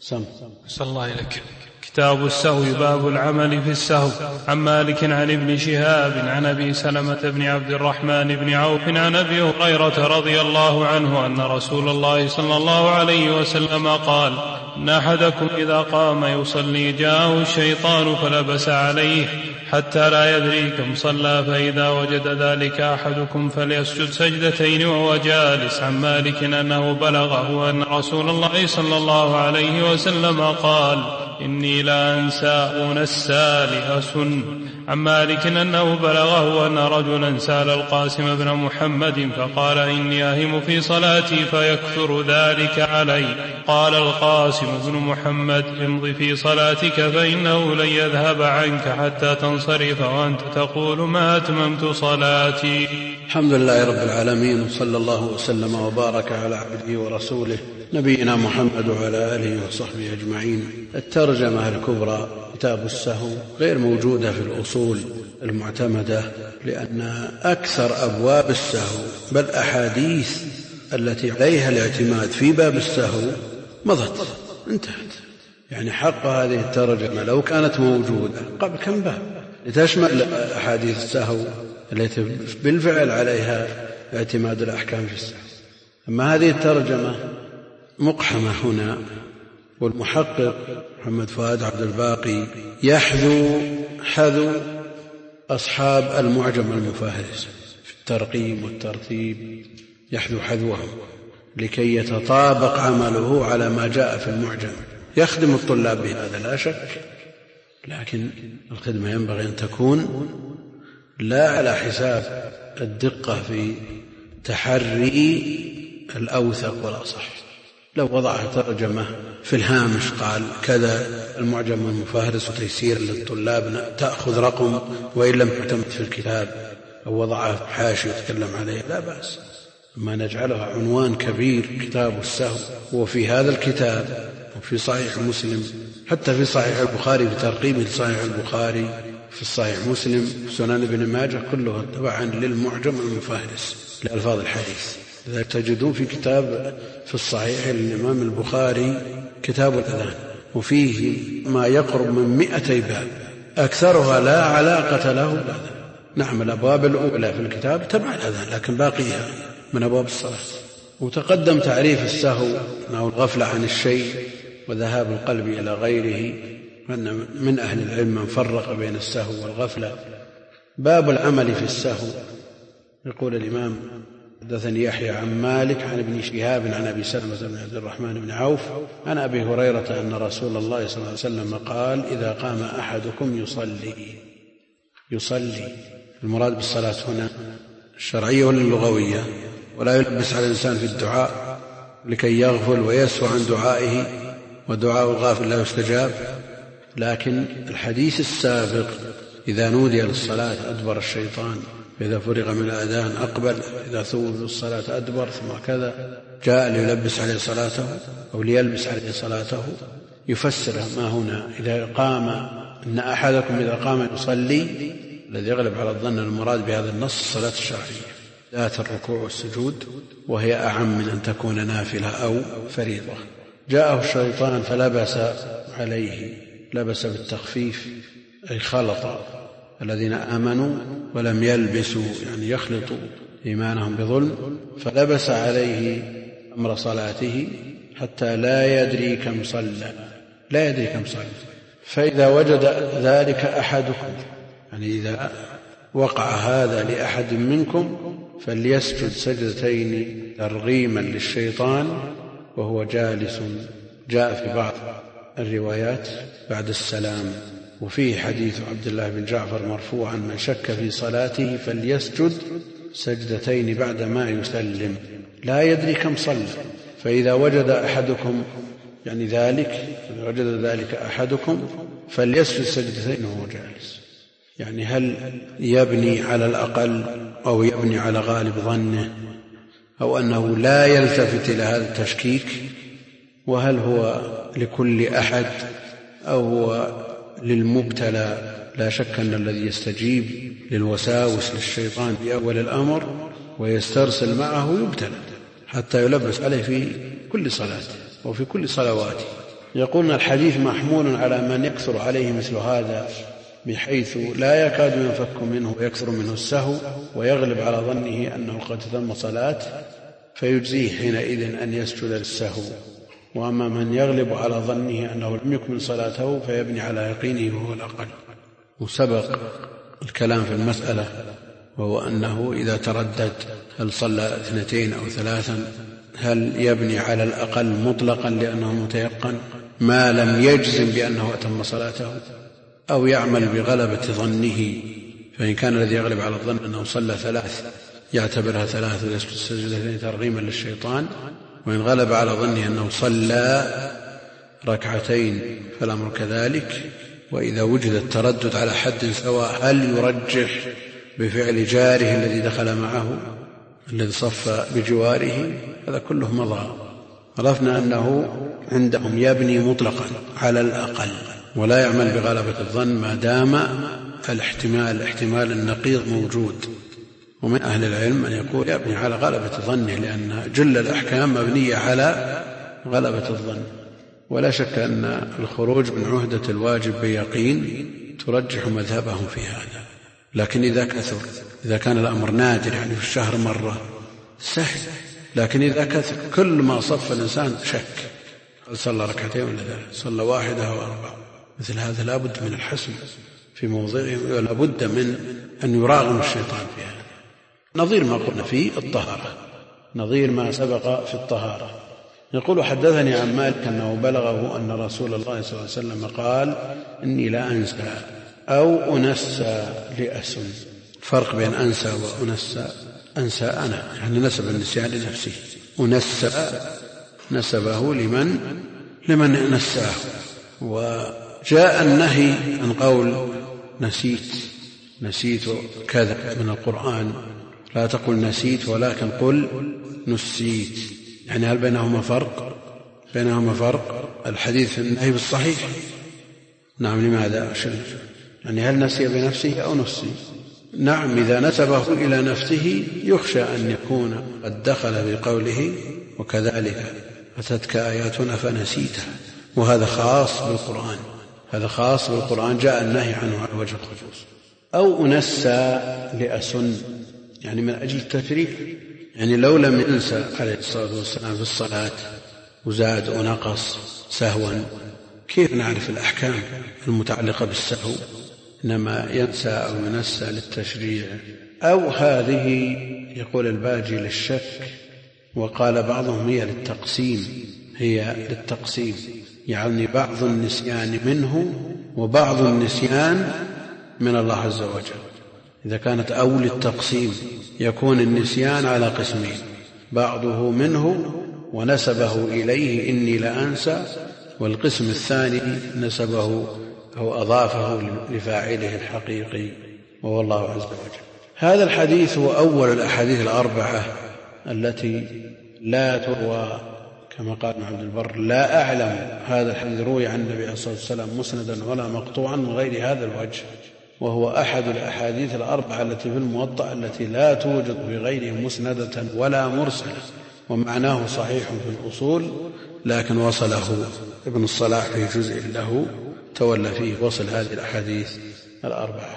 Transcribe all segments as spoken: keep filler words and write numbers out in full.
سم صلى الله عليك. كتاب السهو. باب العمل في السهو. عن مالك عن ابن شهاب عن أبي سلمة بن عبد الرحمن بن عوف عن أبي هريرة رضي الله عنه أن رسول الله صلى الله عليه وسلم قال: إن أحدكم إذا قام يصلي جاءه الشيطان فلبس عليه حتى لا يدري كم صلى، فإذا وجد ذلك أحدكم فليسجد سجدتين وهو جالس. عن مالك أنه بلغه أن رسول الله صلى الله عليه وسلم قال: إني لا أنسى أنسى لأسن. عن مالك أنه بلغه أن رجلا سأل القاسم بن محمد فقال: إني أهم في صلاتي فيكثر ذلك علي. قال القاسم بن محمد: امض في صلاتك فإنه لن يذهب عنك حتى تنصرف وأنت تقول: ما أتممت صلاتي. الحمد لله رب العالمين، وصلى الله وسلم وبارك على عبده ورسوله نبينا محمد وعلى آله وصحبه أجمعين. الترجمة الكبرى كتاب السهو غير موجودة في الأصول المعتمدة، لأن أكثر أبواب السهو بل أحاديث التي عليها الاعتماد في باب السهو مضت انتهت. يعني حق هذه الترجمة لو كانت موجودة قبل كم باب لتشمل أحاديث السهو التي بالفعل عليها اعتماد الأحكام في السهو. أما هذه الترجمة مقحمة هنا، والمحقق محمد فؤاد عبد الباقي يحذو حذو أصحاب المعجم المفهرس في الترقيم والترتيب، يحذو حذوهم لكي يتطابق عمله على ما جاء في المعجم. يخدم الطلاب بهذا لا شك، لكن الخدمة ينبغي أن تكون لا على حساب الدقة في تحري الأوثق والأصح. لو وضع ترجمة في الهامش قال كذا المعجم المفهرس وتيسير للطلاب تأخذ رقم وإن لم تعتمد في الكتاب، أو وضعها في حاشية يتكلم عليه لا بأس. ما نجعلها عنوان كبير كتاب السهو، وفي هذا الكتاب وفي صحيح مسلم، حتى في صحيح البخاري في ترقيم صحيح البخاري، في الصحيح مسلم في سنن ابن ماجه، كلها تبعا للمعجم المفهرس لألفاظ الحديث. لذلك تجدون في كتاب في الصحيح الإمام البخاري كتاب الأذان، وفيه ما يقرب من مئتي باب أكثرها لا علاقة له بالأذان. نعم الأبواب الأولى في الكتاب تبع الأذان، لكن باقيها من أبواب الصلاة. وتقدم تعريف السهو أنه الغفلة عن الشيء وذهاب القلب إلى غيره، أن من أهل العلم من فرق بين السهو والغفلة. باب العمل في السهو. يقول الإمام: حدثني يحيى عن مالك عن ابن شهاب عن أبي سلمة بن عبد الرحمن بن عوف عن أبي هريرة أن رسول الله صلى الله عليه وسلم قال: إذا قام أحدكم يصلي. يصلي المراد بالصلاة هنا الشرعية ولا اللغوية؟ ولا يلبس على الإنسان في الدعاء لكي يغفل ويسهو عن دعائه، ودعاء الغافل لا يستجاب. لكن الحديث السابق: إذا نودي للصلاة أدبر الشيطان، فإذا فرغ من الأذان أقبل، إذا ثوب الصلاة أدبر، ثم كذا، جاء ليلبس عليه صلاته أو ليلبس عليه صلاته. يفسر ما هنا: إذا قام، إن أحدكم إذا قام يصلي، الذي يغلب على الظن المراد بهذا النص الصلاة الشرعية ذات الركوع والسجود، وهي أعم من أن تكون نافلة أو فريضة. جاءه الشيطان فلبس عليه، لبس بالتخفيف أي خلط الذين آمنوا ولم يلبسوا، يعني يخلطوا إيمانهم بظلم، فلبس عليه أمر صلاته حتى لا يدري كم صلى، لا يدري كم صلى. فإذا وجد ذلك أحدكم، يعني إذا وقع هذا لأحد منكم، فليسجد سجدتين ترغيما للشيطان وهو جالس. جاء في بعض الروايات بعد السلام. وفيه حديث عبد الله بن جعفر مرفوعا: من شك في صلاته فليسجد سجدتين بعد ما يسلم، لا يدري كم صلى. فإذا وجد أحدكم، يعني ذلك، إذا وجد ذلك أحدكم فليسجد سجدتين وهو جالس. يعني هل يبني على الأقل أو يبني على غالب ظنه، أو أنه لا يلتفت إلى هذا التشكيك؟ وهل هو لكل أحد أو هو للمبتلى؟ لا شك أن الذي يستجيب للوساوس للشيطان في أول الأمر ويسترسل معه يبتلى حتى يلبس عليه في كل صلاة وفي كل صلواته. يقولون الحديث محمول على من يكثر عليه مثل هذا بحيث لا يكاد ينفك منه ويكثر منه السهو ويغلب على ظنه أنه قد تم صلاة فيجزيه حينئذ أن يسجد للسهو. وأما من يغلب على ظنه أنه لم يكمل صلاته فيبني على يقينه وهو الأقل. وسبق الكلام في المسألة وهو أنه إذا تردد هل صلى اثنتين أو ثلاثا هل يبني على الأقل مطلقا لأنه متيقن ما لم يجزم بأنه أتم صلاته، أو يعمل بغلبة ظنه، فإن كان الذي يغلب على الظن أنه صلى ثلاث يعتبرها ثلاث ويسجد السجدتين ترغيما للشيطان، وإن غلب على ظنه أنه صلى ركعتين فالأمر كذلك. وإذا وجد التردد على حد سواء هل يرجح بفعل جاره الذي دخل معه الذي صف بجواره، هذا كله مضى. عرفنا أنه عندهم يبني مطلقا على الأقل ولا يعمل بغلبة الظن ما دام الاحتمال احتمال النقيض موجود. ومن أهل العلم من يقول يبني على غلبة ظنه لأن جل الأحكام مبنية على غلبة الظن. ولا شك أن الخروج من عهدة الواجب بيقين ترجح مذهبهم في هذا. لكن إذا كثر، إذا كان الأمر نادر يعني في الشهر مرة سهل، لكن إذا كثر كل ما صف الإنسان شك هل صلى ركعتين ولا لا، صلى واحدة أو أربعة، مثل هذا لا بد من الحسم في موضعه ولا بد من أن يراغم الشيطان في هذا. نظير ما قلنا في الطهارة، نظير ما سبق في الطهارة. يقول حدثني عن مالك أنه بلغه أن رسول الله صلى الله عليه وسلم قال إني لا أنسى أو أنسى لأسن. فرق بين أنسى وأنسى. أنسى أنا يعني نسب النسيان لنفسه، أنسى نسبه لمن لمن نساه. وجاء النهي عن قول نسيت نسيت كذا من القرآن، لا تقل نسيت ولكن قل نسيت. يعني هل بينهما فرق؟ بينهما فرق. الحديث النهي بالصحيح. نعم. لماذا؟ يعني هل نسي بنفسه أو نسي؟ نعم، إذا نسبه إلى نفسه يخشى أن يكون قد دخل بقوله وكذلك أتتك آياتنا فنسيتها، وهذا خاص بالقرآن، هذا خاص بالقرآن جاء النهي عنه على وجه الخصوص. أو أنسى لأسن يعني من أجل التفريع، يعني لو لم ينسى عليه الصلاة والسلام في الصلاة وزاد ونقص سهوا كيف نعرف الأحكام المتعلقة بالسهو؟ إنما ينسى أو ينسى للتشريع. أو هذه يقول الباجي للشك، وقال بعضهم هي للتقسيم، هي للتقسيم يعني بعض النسيان منه وبعض النسيان من الله عز وجل. إذا كانت أو للتقسيم يكون النسيان على قسمين، بعضه منه ونسبه إليه إني لأنسى، والقسم الثاني نسبه أو أضافه لفاعله الحقيقي وهو الله عز وجل. هذا الحديث هو أول الأحاديث الأربعة التي لا تروى كما قال ابن عبد البر. لا أعلم هذا الحديث روي عن النبي عليه الصلاة والسلام مسندا ولا مقطوعا من غير هذا الوجه، وهو أحد الأحاديث الأربعة التي في الموطأ التي لا توجد في غيره مسندة ولا مرسلة، ومعناه صحيح في الأصول، لكن وصله ابن الصلاح في جزء له تولى فيه وصل هذه الأحاديث الأربعة،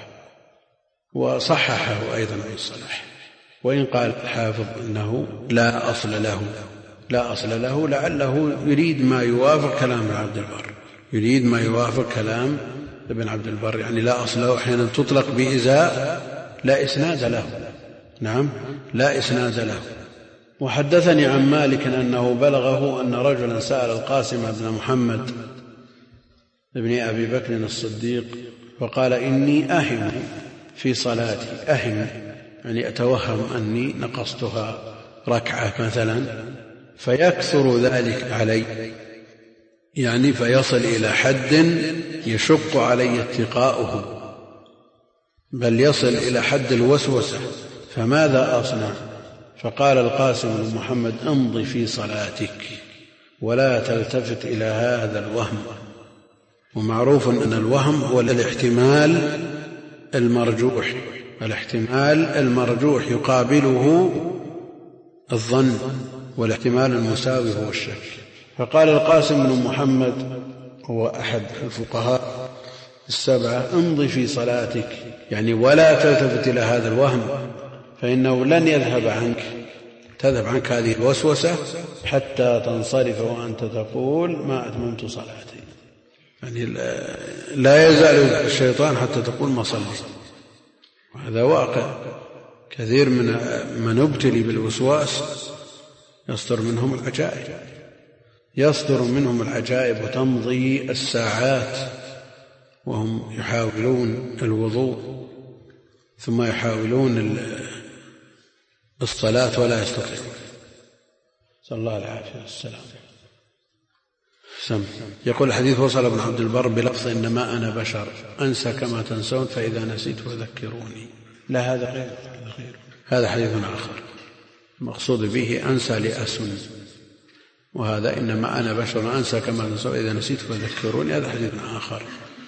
وصححه أيضا ابن الصلاح. وإن قال الحافظ أنه لا أصل له لا أصل له لعله يريد ما يوافق كلام ابن عبد البر، يريد ما يوافق كلام ابن عبد البر، يعني لا أصل له أحيانا تطلق بإزاء لا إسناد له. نعم، لا إسناد له. وحدثني عن مالك أنه بلغه أن رجلا سأل القاسم بن محمد ابن أبي بكر الصديق فقال إني أهم في صلاتي، أهم يعني أتوهم أني نقصتها ركعة مثلا، فيكثر ذلك علي، يعني فيصل إلى حد يشق علي اتقاؤه، بل يصل إلى حد الوسوسة، فماذا أصنع؟ فقال القاسم بن محمد امضي في صلاتك ولا تلتفت إلى هذا الوهم. ومعروف أن الوهم هو الاحتمال المرجوح، الاحتمال المرجوح يقابله الظن، والاحتمال المساوي هو الشك. فقال القاسم بن محمد هو أحد الفقهاء السبعة: امضي في صلاتك، يعني ولا تلتفت إلى هذا الوهم، فإنه لن يذهب عنك تذهب عنك هذه الوسوسة حتى تنصرف وأنت تقول ما أتممت صلاتي. يعني لا يزال الشيطان حتى تقول ما صليت، وهذا واقع. كثير من من ابتلي بالوسواس يصدر منهم العجائب يصدر منهم العجائب وتمضي الساعات وهم يحاولون الوضوء ثم يحاولون الصلاة ولا يستطيعون. صلى الله العافية والسلام. سم. يقول الحديث: وصل ابن عبد البر بلفظ: إنما أنا بشر أنسى كما تنسون فإذا نسيت فذكروني. لا، هذا غير هذا حديث آخر، المقصود به أنسى لأسن، وهذا إنما أنا بشر أنسى كما تنسون فإذا نسيت فذكروني، هذا حديث آخر.